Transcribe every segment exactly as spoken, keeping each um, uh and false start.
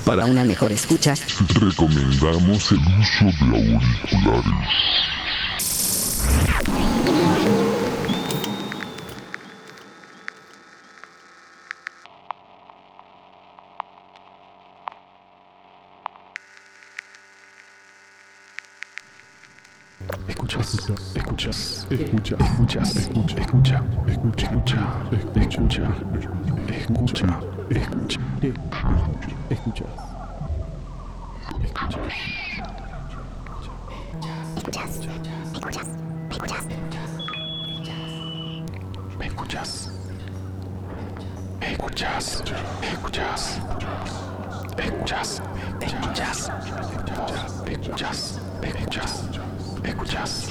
Para una mejor escucha, recomendamos el uso de auriculares. Escuchas, escuchas, escucha, escuchas, escucha, escucha, escucha, escucha, escucha, escucha, escucha, escuchas. Escuchas, escuchas, escuchas, ¿me escuchas? ¿Me escuchas? ¿Me escuchas? ¿Me escuchas? ¿Me escuchas? ¿Me escuchas? ¿Me escuchas? ¿Me escuchas?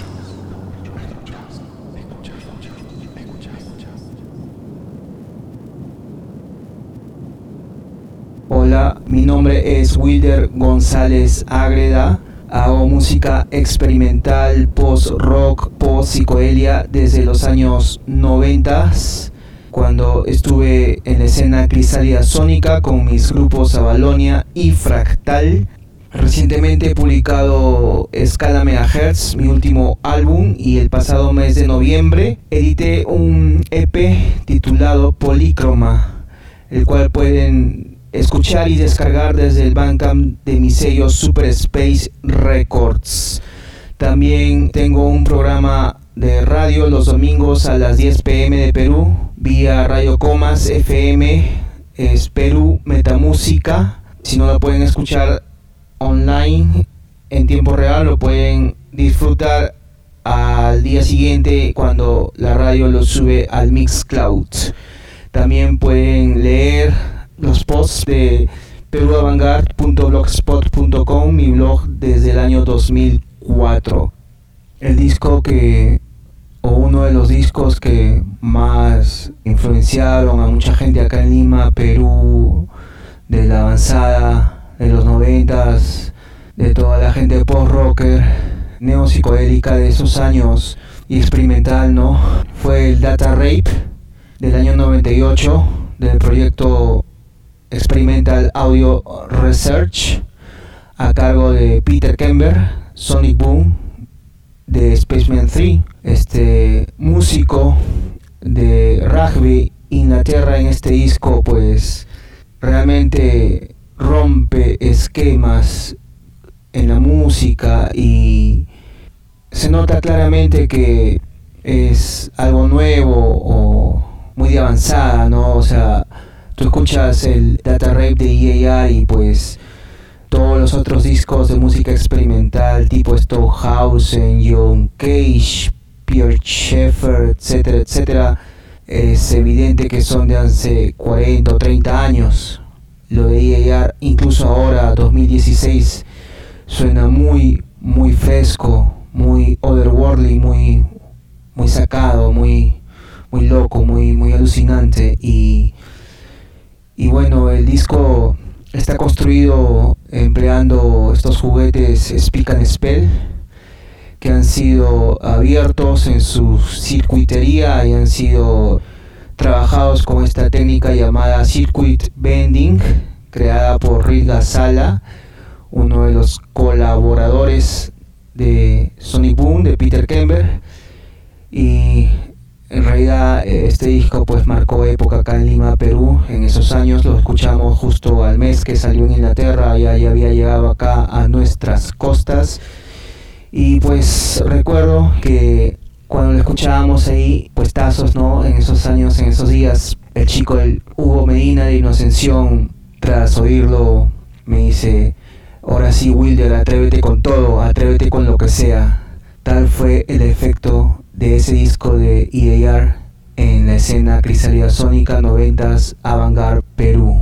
Hola, mi nombre es Wilder González Ágreda. Hago música experimental, post-rock, post-psicodelia desde los años noventas, cuando estuve en la escena Crisálida Sónica con mis grupos Avalonia y Fractal. Recientemente he publicado Escala Megahertz, mi último álbum, y el pasado mes de noviembre edité un E P titulado Polícroma, el cual pueden escuchar y descargar desde el Bandcamp de mi sello Super Space Records. También tengo un programa de radio los domingos a las diez pm de Perú, vía Radio Comas F M, es Perú Metamúsica. Si no lo pueden escuchar online en tiempo real, lo pueden disfrutar al día siguiente cuando la radio lo sube al Mixcloud. También pueden leer los posts de peruavantgarde punto blogspot punto com, mi blog desde el año dos mil cuatro. El disco que, o uno de los discos que más influenciaron a mucha gente acá en Lima, Perú, de la avanzada de los noventas, de toda la gente post-rocker, neopsicodélica de esos años y experimental, ¿no? Fue el Data Rape del año noventa y ocho, del proyecto Experimental Audio Research, a cargo de Peter Kember, Sonic Boom de Spaceman tres, este músico de rugby Inglaterra. En este disco pues realmente rompe esquemas en la música y se nota claramente que es algo nuevo o muy de avanzada, ¿no? O sea, tú escuchas el Data Rape de E A R y pues todos los otros discos de música experimental tipo Stockhausen, John Cage, Pierre Schaeffer, etcétera, etcétera, es evidente que son de hace cuarenta o treinta años. Lo de E A R, incluso ahora, dos mil dieciséis, suena muy, muy fresco, muy otherworldly, muy, muy sacado, muy, muy loco, muy, muy alucinante. Y, y bueno, el disco está construido empleando estos juguetes Speak and Spell, que han sido abiertos en su circuitería y han sido trabajados con esta técnica llamada Circuit Bending, creada por Riga Sala, uno de los colaboradores de Sonic Boom, de Peter Kember. Y en realidad este disco pues marcó época acá en Lima, Perú. En esos años lo escuchamos justo al mes que salió en Inglaterra, ya, ya había llegado acá a nuestras costas. Y pues recuerdo que cuando lo escuchábamos ahí, puestazos, ¿no? En esos años, en esos días, el chico del Hugo Medina de Inocención, tras oírlo, me dice: ahora sí, Wilder, atrévete con todo, atrévete con lo que sea. Tal fue el efecto de ese disco de E A R en la escena Crisálida Sónica noventas Avantgarde Perú.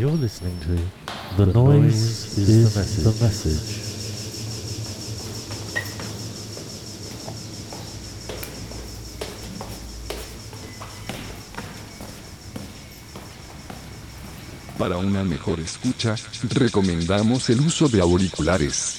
You're listening to The, the Noise, noise is, is the Message. The message. Para una mejor escucha, recomendamos el uso de auriculares.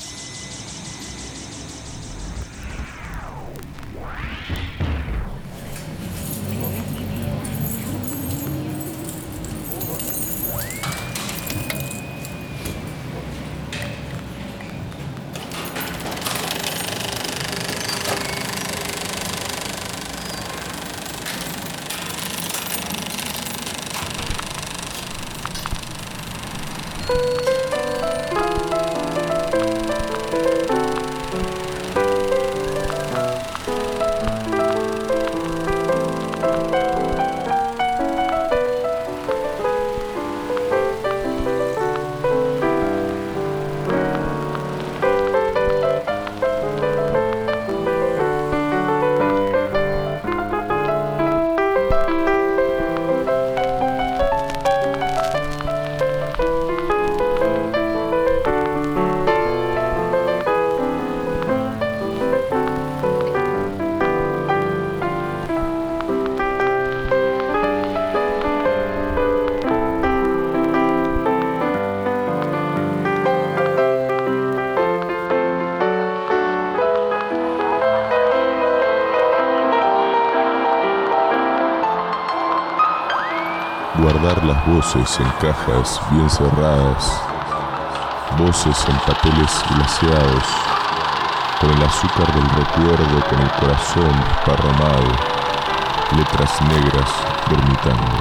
Guardar las voces en cajas bien cerradas, voces en papeles glaseados, con el azúcar del recuerdo, con el corazón desparramado, letras negras dormitando.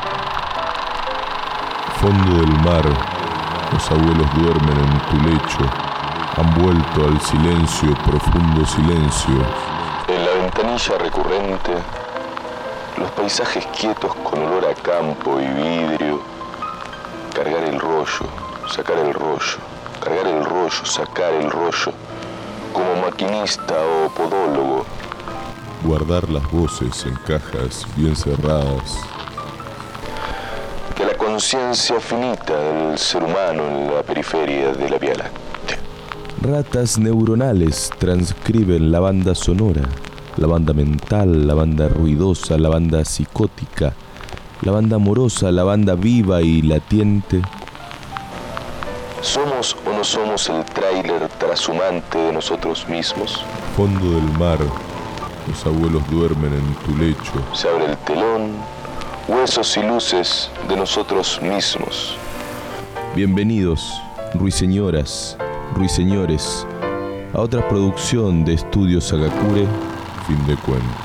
Fondo del mar, los abuelos duermen en tu lecho, han vuelto al silencio, profundo silencio. En la ventanilla recurrente, los paisajes quietos con olor a campo y vidrio, cargar el rollo, sacar el rollo, cargar el rollo, sacar el rollo, como maquinista o podólogo. Guardar las voces en cajas bien cerradas. Que la conciencia finita del ser humano en la periferia de la Vía Láctea. Ratas neuronales transcriben la banda sonora. La banda mental, la banda ruidosa, la banda psicótica, la banda amorosa, la banda viva y latiente. ¿Somos o no somos el tráiler trashumante de nosotros mismos? Fondo del mar, los abuelos duermen en tu lecho. Se abre el telón, huesos y luces de nosotros mismos. Bienvenidos, ruiseñoras, ruiseñores, a otra producción de Estudios Sagakure. Fin de cuento.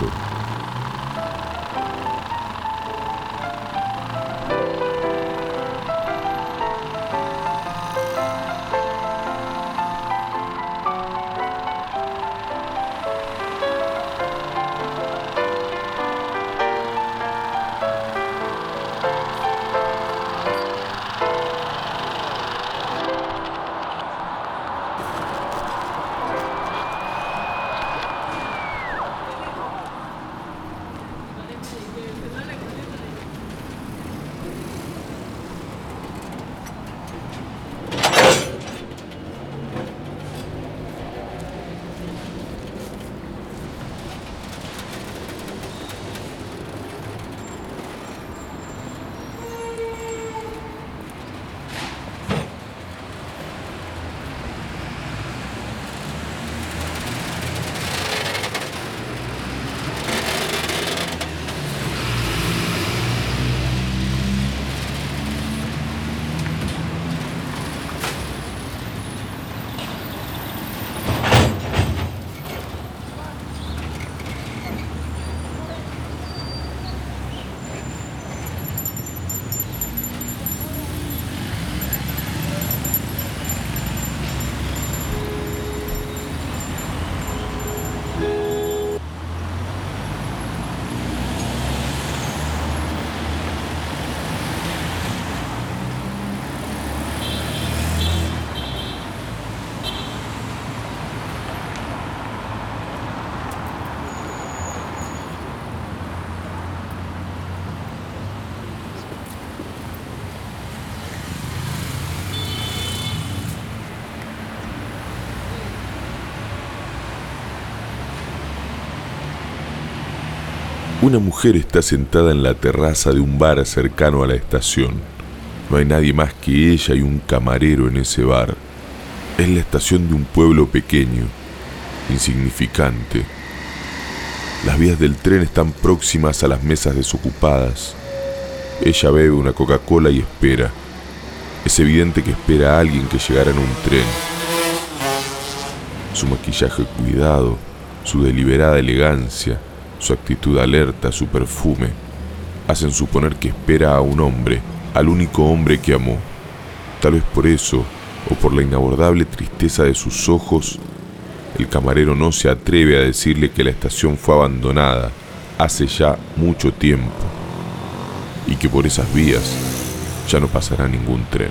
Una mujer está sentada en la terraza de un bar cercano a la estación. No hay nadie más que ella y un camarero en ese bar. Es la estación de un pueblo pequeño, insignificante. Las vías del tren están próximas a las mesas desocupadas. Ella bebe una Coca-Cola y espera. Es evidente que espera a alguien que llegara en un tren. Su maquillaje cuidado, su deliberada elegancia, su actitud alerta, su perfume, hacen suponer que espera a un hombre, al único hombre que amó. Tal vez por eso, o por la inabordable tristeza de sus ojos, el camarero no se atreve a decirle que la estación fue abandonada hace ya mucho tiempo y que por esas vías ya no pasará ningún tren.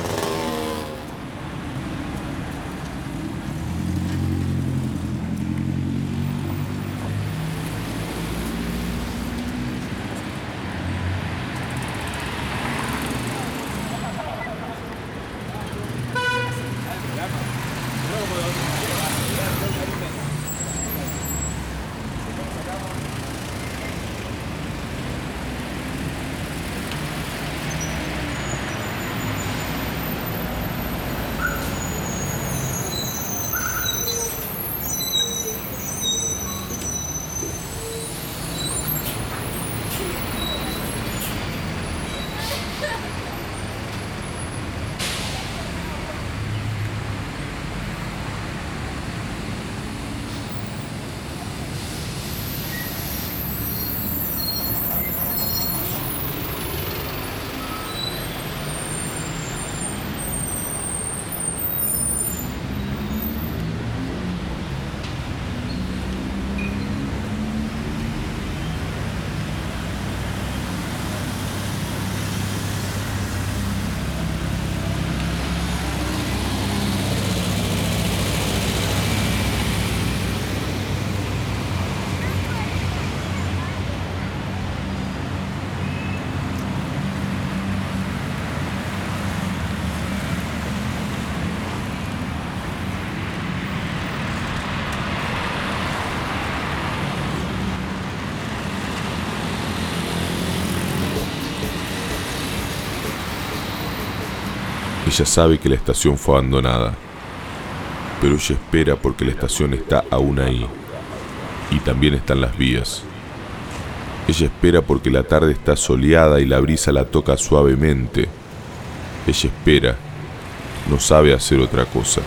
Ella sabe que la estación fue abandonada, pero ella espera porque la estación está aún ahí, y también están las vías. Ella espera porque la tarde está soleada y la brisa la toca suavemente. Ella espera, no sabe hacer otra cosa.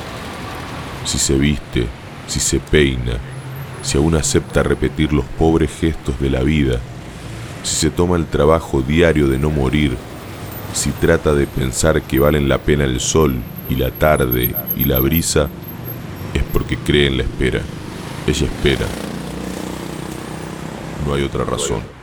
Si se viste, si se peina, si aún acepta repetir los pobres gestos de la vida, si se toma el trabajo diario de no morir, si trata de pensar que valen la pena el sol y la tarde y la brisa, es porque cree en la espera. Ella espera. No hay otra razón.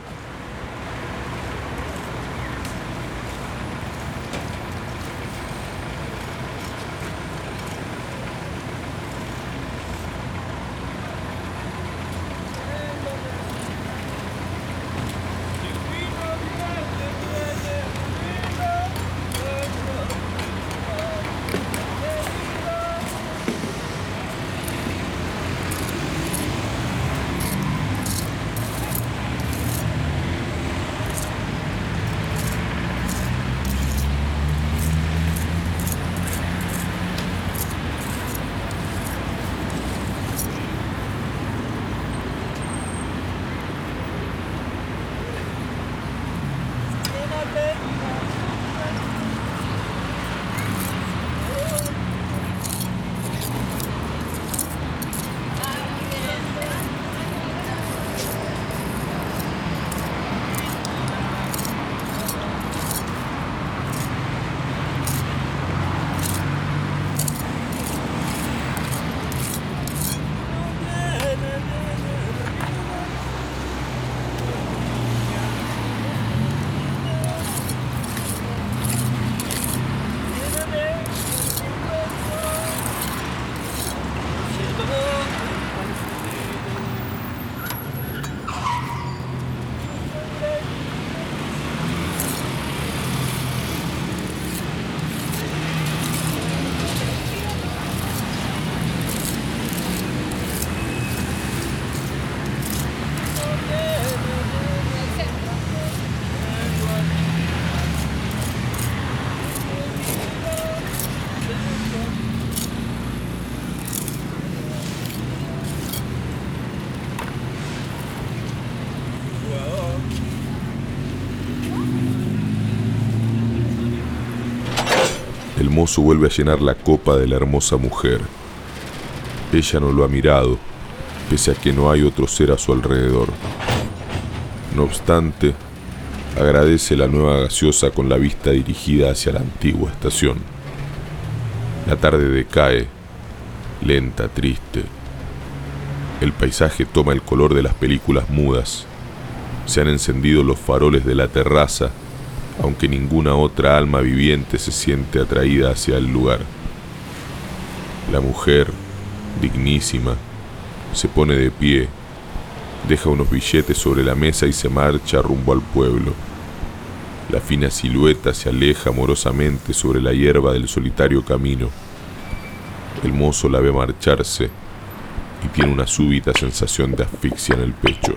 mozo vuelve a llenar la copa de la hermosa mujer. Ella no lo ha mirado, pese a que no hay otro ser a su alrededor. No obstante, agradece la nueva gaseosa con la vista dirigida hacia la antigua estación. La tarde decae, lenta, triste. El paisaje toma el color de las películas mudas. Se han encendido los faroles de la terraza, aunque ninguna otra alma viviente se siente atraída hacia el lugar. La mujer, dignísima, se pone de pie, deja unos billetes sobre la mesa y se marcha rumbo al pueblo. La fina silueta se aleja amorosamente sobre la hierba del solitario camino. El mozo la ve marcharse y tiene una súbita sensación de asfixia en el pecho.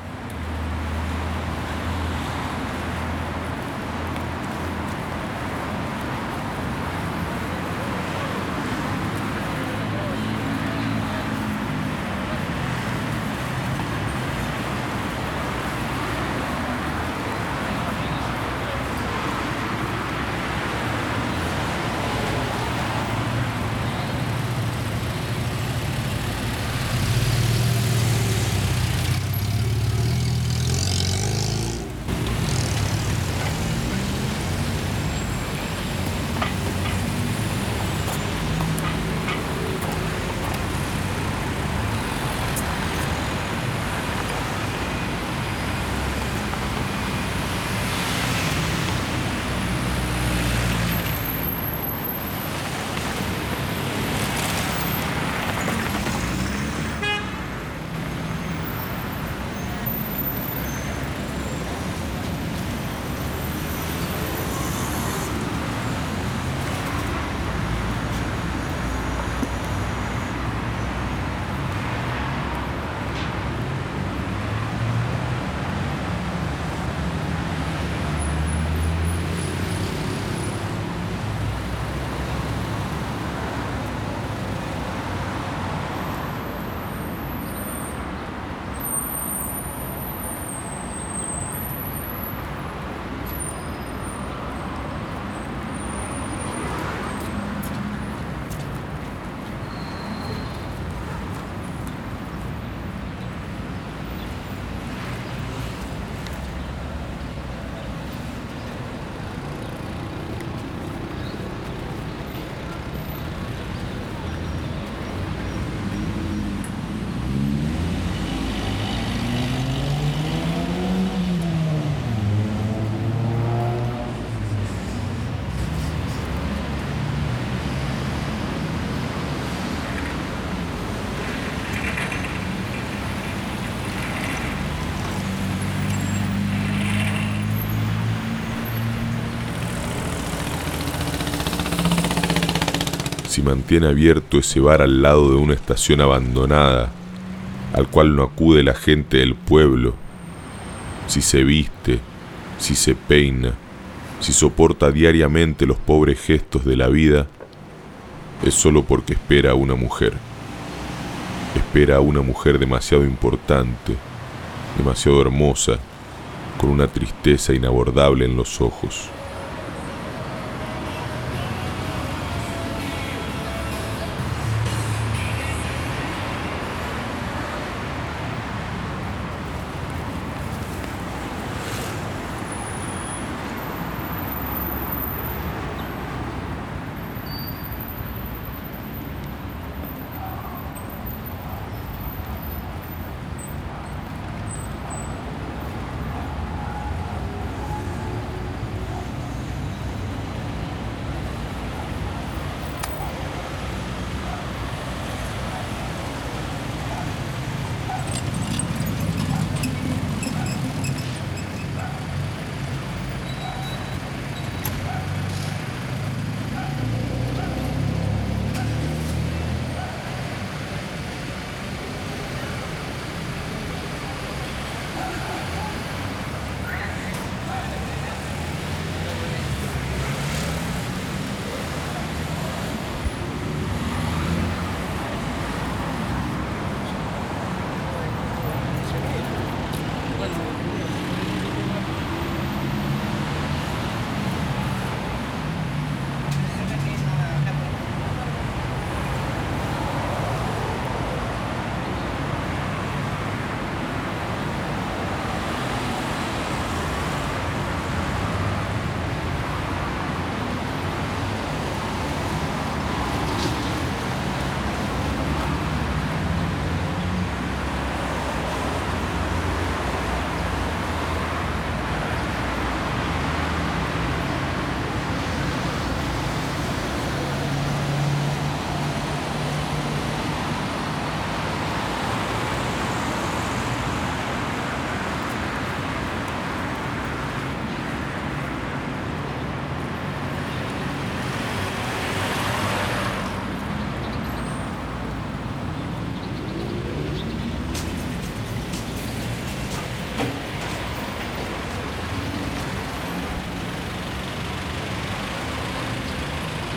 Si mantiene abierto ese bar al lado de una estación abandonada, al cual no acude la gente del pueblo, si se viste, si se peina, si soporta diariamente los pobres gestos de la vida, es solo porque espera a una mujer. Espera a una mujer demasiado importante, demasiado hermosa, con una tristeza inabordable en los ojos.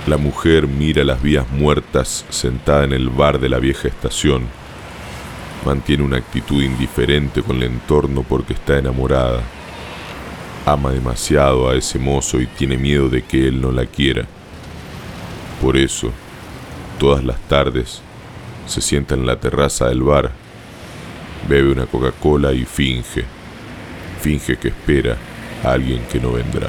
La mujer mira las vías muertas sentada en el bar de la vieja estación. Mantiene una actitud indiferente con el entorno porque está enamorada. Ama demasiado a ese mozo y tiene miedo de que él no la quiera. Por eso, todas las tardes, se sienta en la terraza del bar, bebe una Coca-Cola y finge, finge que espera a alguien que no vendrá.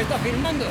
que está filmando?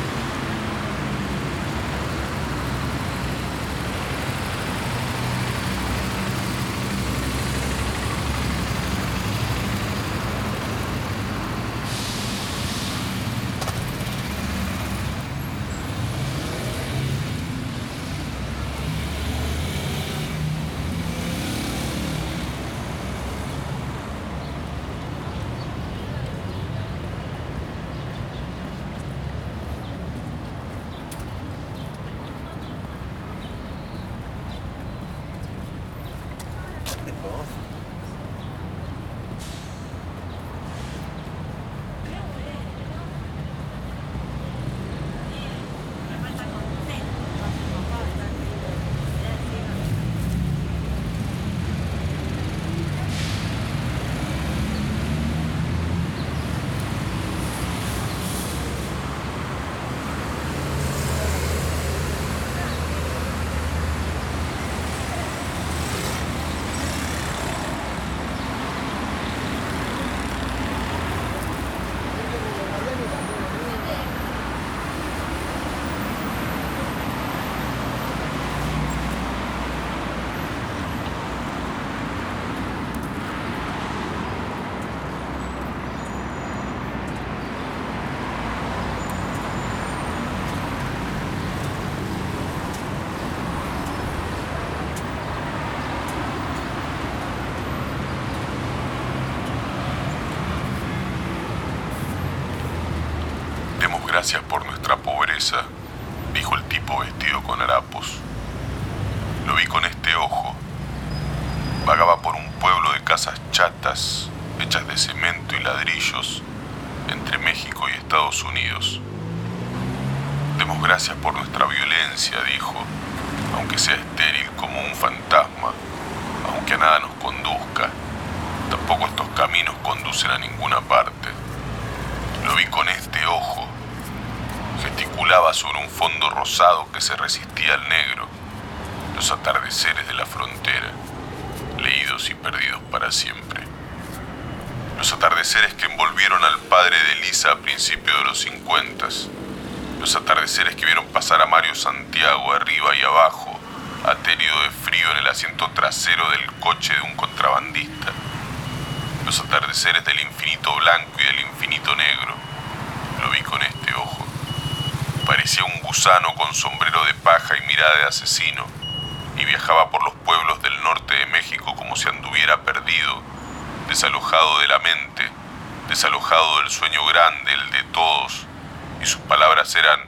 Demos gracias por nuestra pobreza, dijo el tipo vestido con harapos. Lo vi con este ojo. Vagaba por un pueblo de casas chatas, hechas de cemento y ladrillos, entre México y Estados Unidos. Demos gracias por nuestra violencia, dijo, aunque sea estéril como un fantasma, aunque a nada nos conduzca. Tampoco estos caminos conducen a ninguna parte. Lo vi con este ojo. Gesticulaba sobre un fondo rosado que se resistía al negro. Los atardeceres de la frontera, leídos y perdidos para siempre. Los atardeceres que envolvieron al padre de Elisa a principios de los cincuentas. Los atardeceres que vieron pasar a Mario Santiago arriba y abajo, aterido de frío en el asiento trasero del coche de un contrabandista. Los atardeceres del infinito blanco y del infinito negro. Lo vi con este ojo. Parecía un gusano con sombrero de paja y mirada de asesino, y viajaba por los pueblos del norte de México como si anduviera perdido, desalojado de la mente, desalojado del sueño grande, el de todos, y sus palabras eran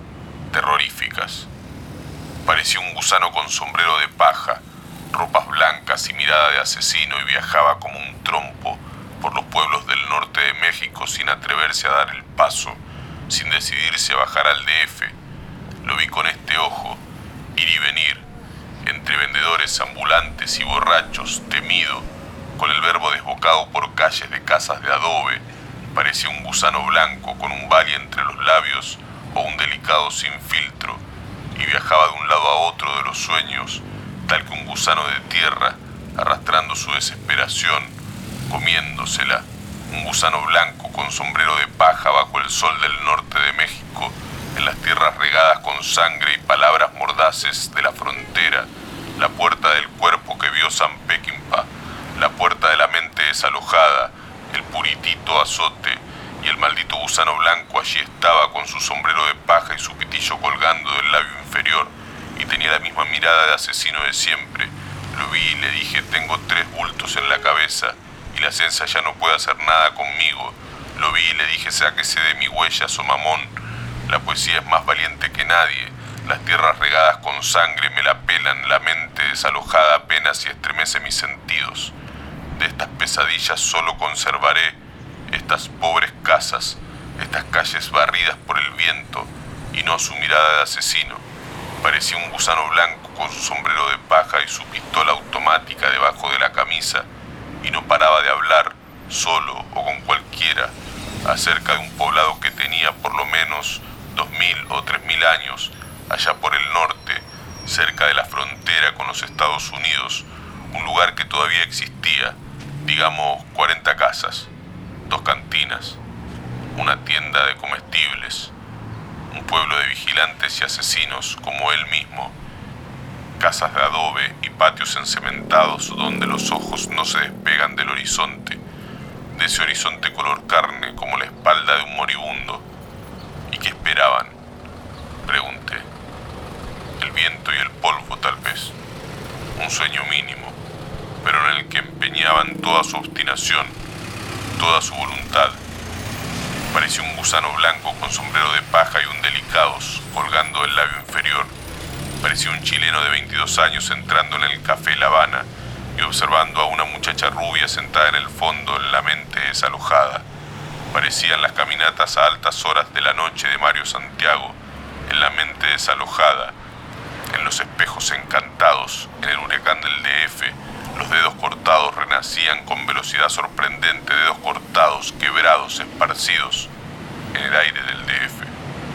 terroríficas. Parecía un gusano con sombrero de paja, ropas blancas y mirada de asesino, y viajaba como un trompo por los pueblos del norte de México sin atreverse a dar el paso, sin decidirse a bajar al D F. Lo vi con este ojo, ir y venir, entre vendedores ambulantes y borrachos, temido, con el verbo desbocado por calles de casas de adobe. Parecía un gusano blanco con un bali entre los labios o un delicado sin filtro, y viajaba de un lado a otro de los sueños, tal que un gusano de tierra, arrastrando su desesperación, comiéndosela. Un gusano blanco con sombrero de paja bajo el sol del norte de México, en las tierras regadas con sangre y palabras mordaces de la frontera, la puerta del cuerpo que vio San Peckinpah, la puerta de la mente desalojada, el puritito azote, y el maldito gusano blanco allí estaba con su sombrero de paja y su pitillo colgando del labio inferior, y tenía la misma mirada de asesino de siempre. Lo vi y le dije: tengo tres bultos en la cabeza, y la ciencia ya no puede hacer nada conmigo. Lo vi y le dije: sáquese de mi huella, so mamón. La poesía es más valiente que nadie. Las tierras regadas con sangre me la pelan, la mente desalojada apenas y estremece mis sentidos. De estas pesadillas solo conservaré estas pobres casas, estas calles barridas por el viento, y no su mirada de asesino. Parecía un gusano blanco con su sombrero de paja y su pistola automática debajo de la camisa, y no paraba de hablar, solo o con cualquiera, acerca de un poblado que tenía por lo menos dos mil o tres mil años, allá por el norte, cerca de la frontera con los Estados Unidos, un lugar que todavía existía, digamos cuarenta casas, dos cantinas, una tienda de comestibles, un pueblo de vigilantes y asesinos como él mismo, casas de adobe y patios encementados donde los ojos no se despegan del horizonte, de ese horizonte color carne como la espalda de un moribundo. ¿Y qué esperaban?, pregunté. El viento y el polvo, tal vez. Un sueño mínimo, pero en el que empeñaban toda su obstinación, toda su voluntad. Parecía un gusano blanco con sombrero de paja y un delicados colgando del labio inferior. Parecía un chileno de veintidós años entrando en el café La Habana y observando a una muchacha rubia sentada en el fondo en la mente desalojada. Parecían las caminatas a altas horas de la noche de Mario Santiago, en la mente desalojada, en los espejos encantados, en el huracán del D F. Los dedos cortados renacían con velocidad sorprendente, dedos cortados, quebrados, esparcidos en el aire del D F.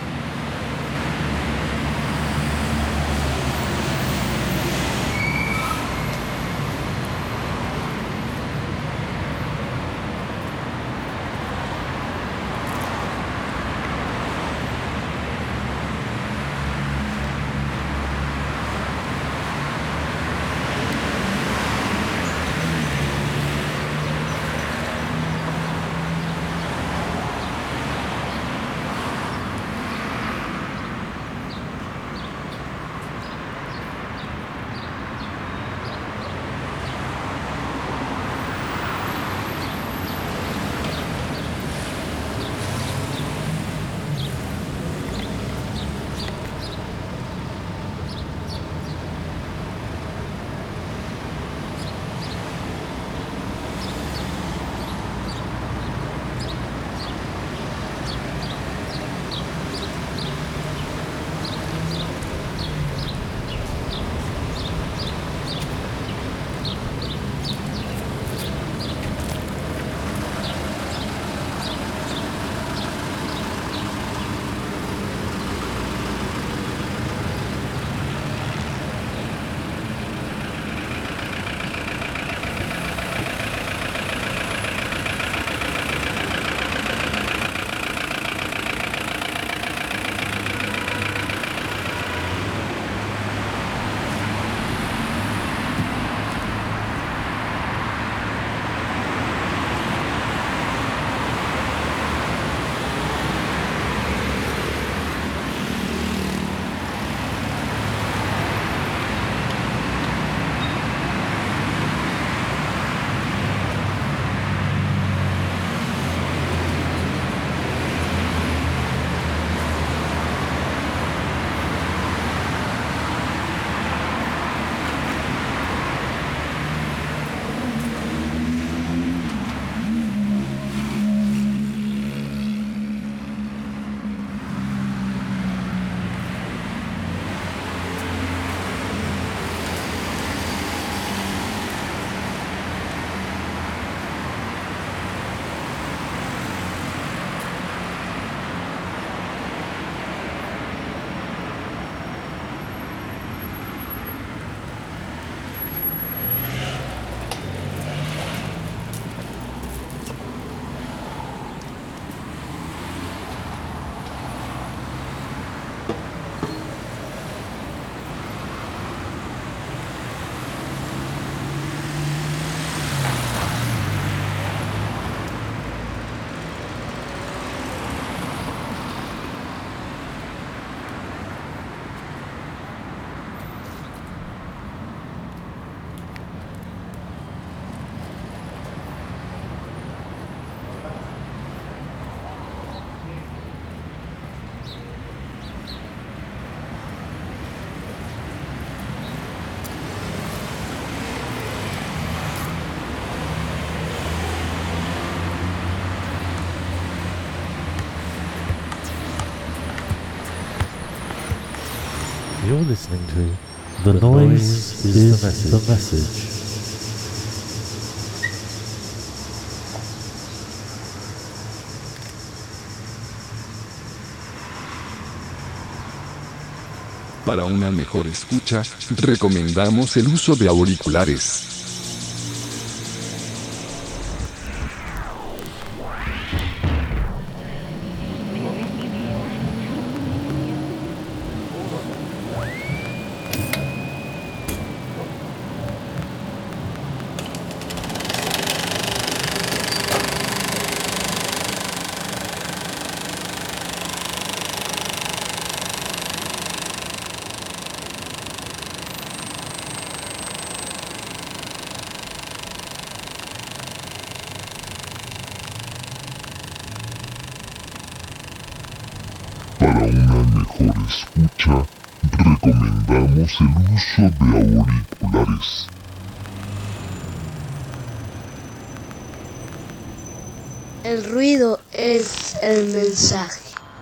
You're listening to The Noise is the Message. Para una mejor escucha, recomendamos el uso de auriculares. mejor escucha, recomendamos el uso de auriculares. El ruido es el mensaje.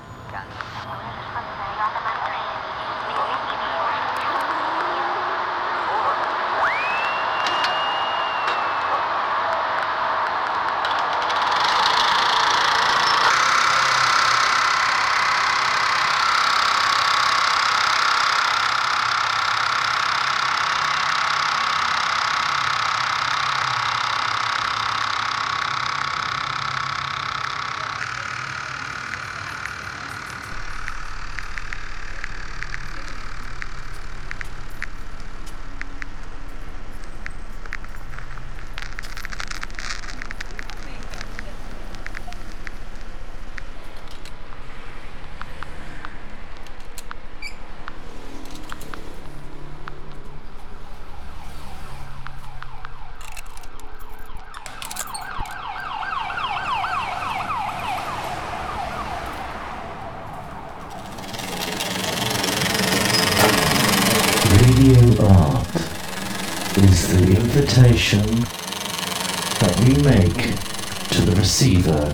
Radio art is the invitation that we make to the receiver,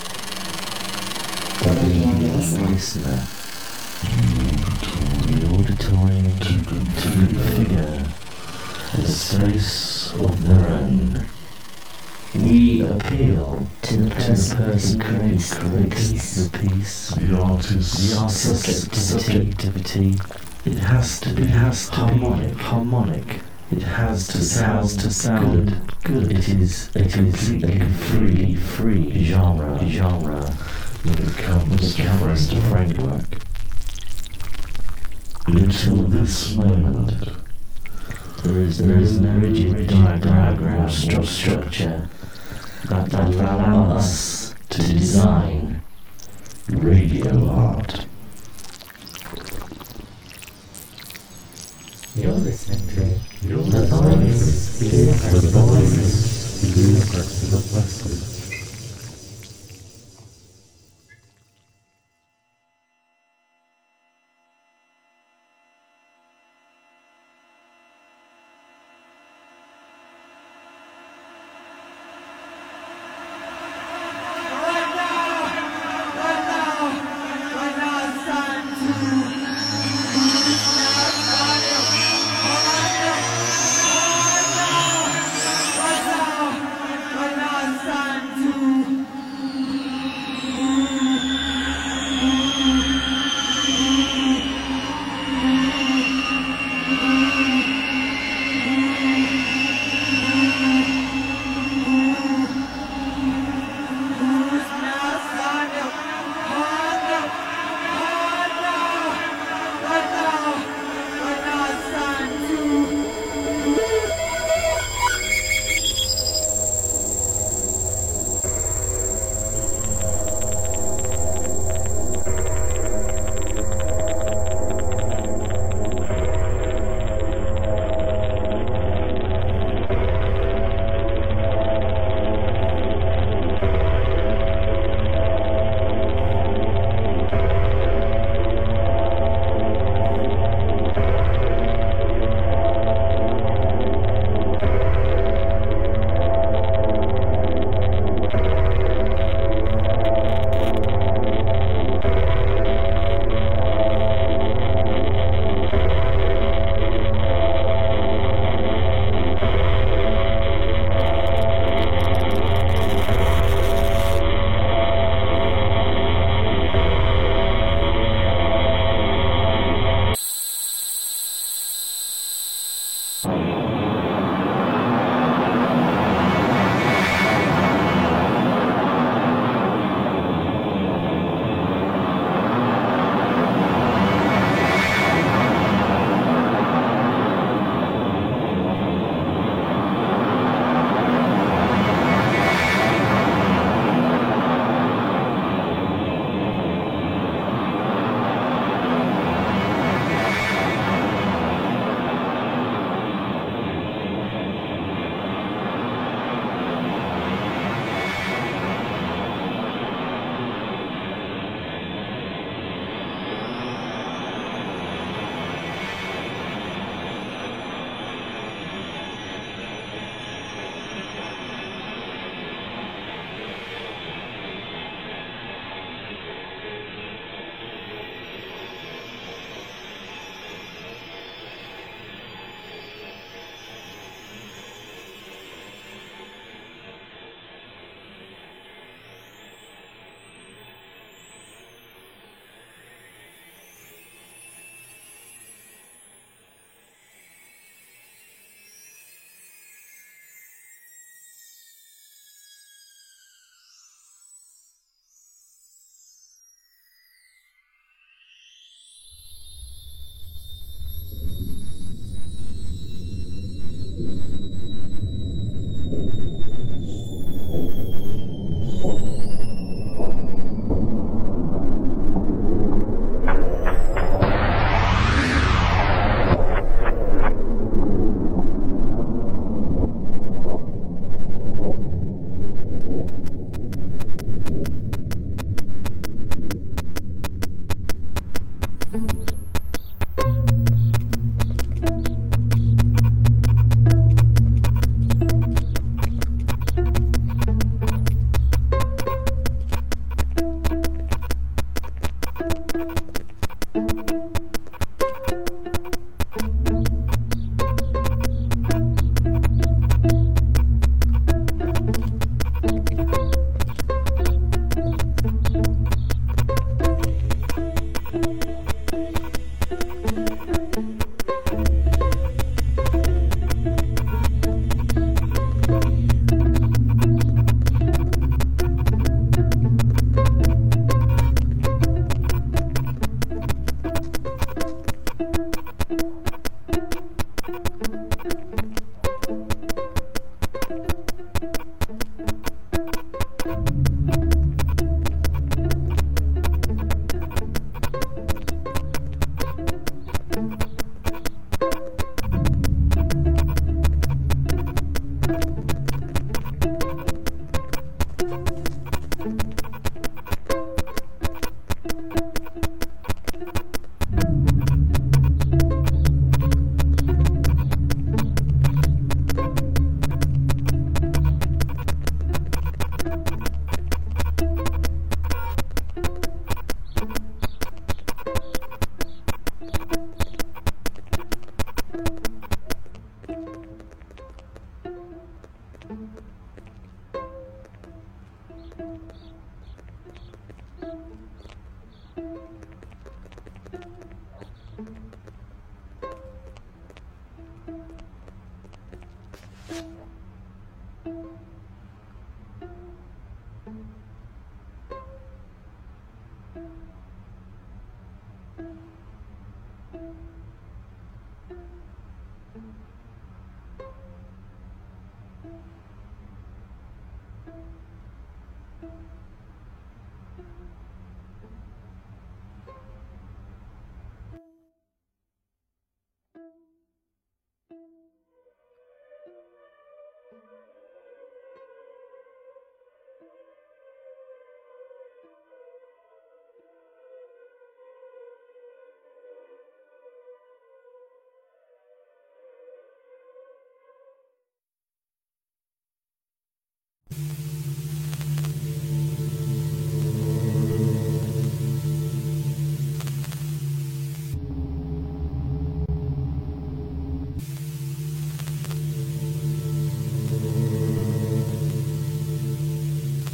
the listener, the auditory to configure a space of their own. We appeal to the person who creates the piece, the artist, the artist's subjectivity. It has to be, it has to harmonic, be harmonic. It has to sound, to sound good. good. It is, it is a free, free genre, genre when it comes to first framework. Until this moment, there is, there is no rigid diagram or stru- structure that allows us to design radio art. You're listening to You're The Voice is The Voice is The Voice. What's up?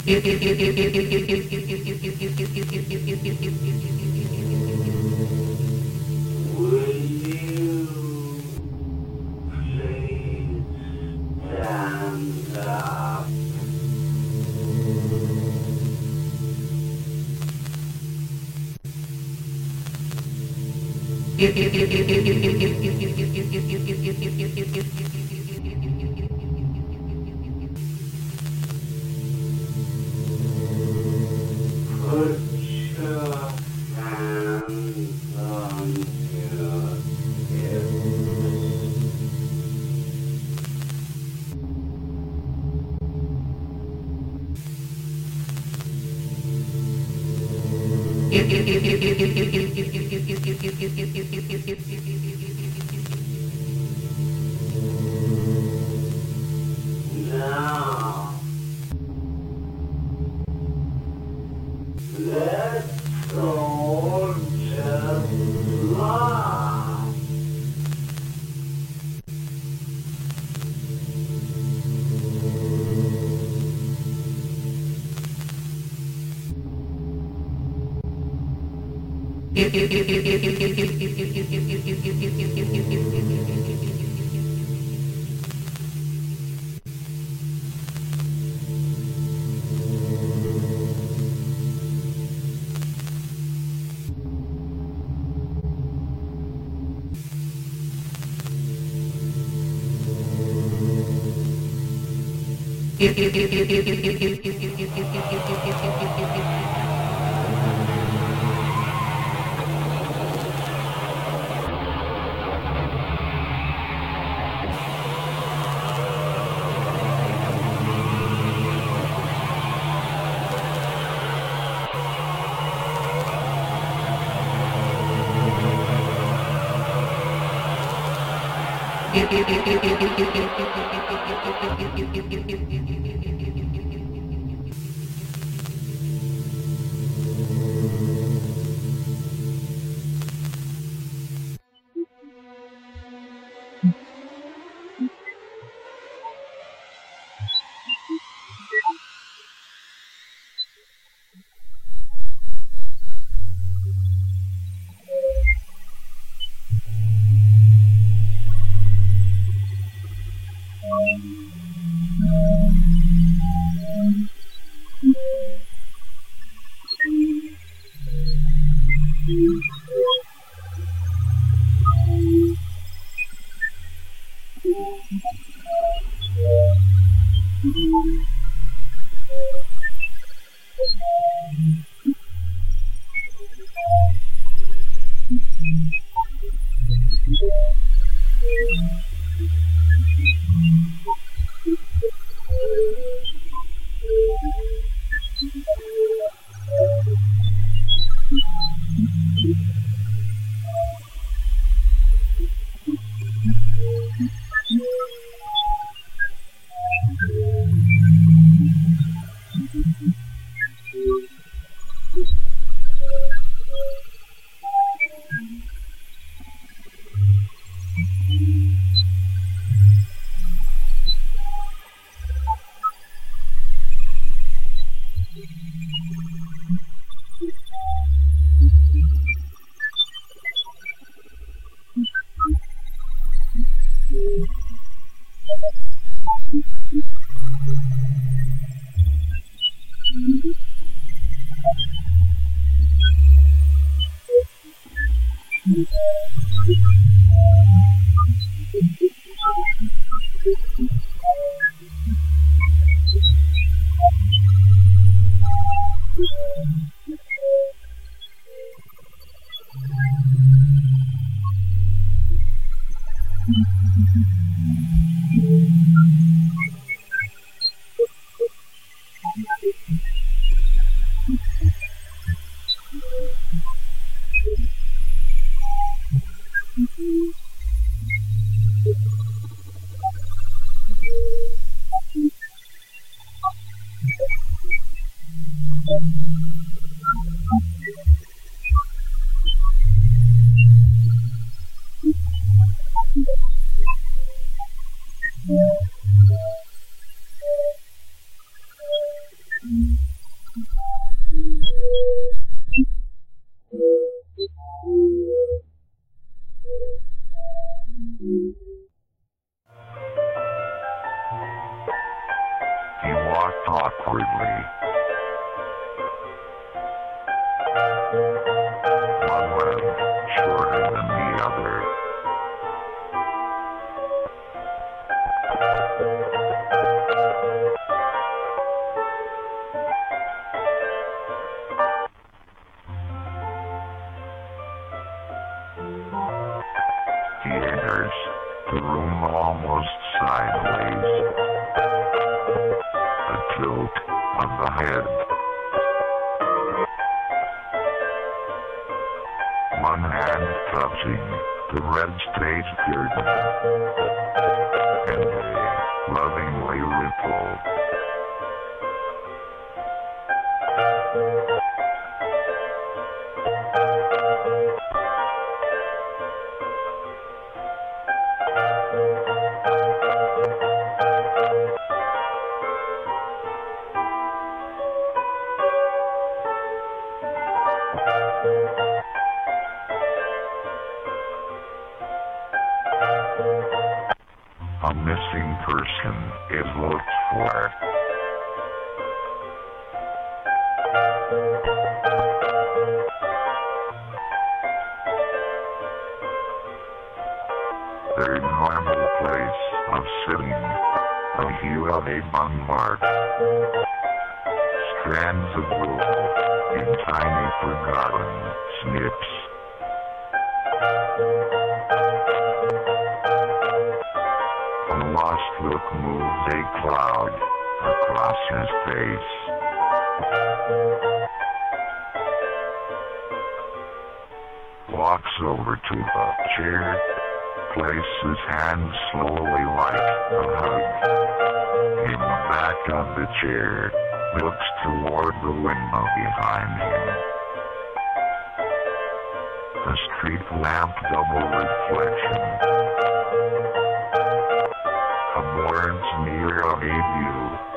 Mm-hmm. walked awkwardly. One leg shorter than the other. He enters the room almost sideways. A tilt of the head. One hand touching the red stage curtain. And a lovingly ripple. A missing person is looked for. Their normal place of sitting, a hue of a bun mark. Strands of wool in tiny forgotten snips. A lost look moves a cloud across his face. Walks over to the chair, places his hand slowly like a hug in the back of the chair, looks toward the window behind him. The street lamp double reflection. A board's near a view.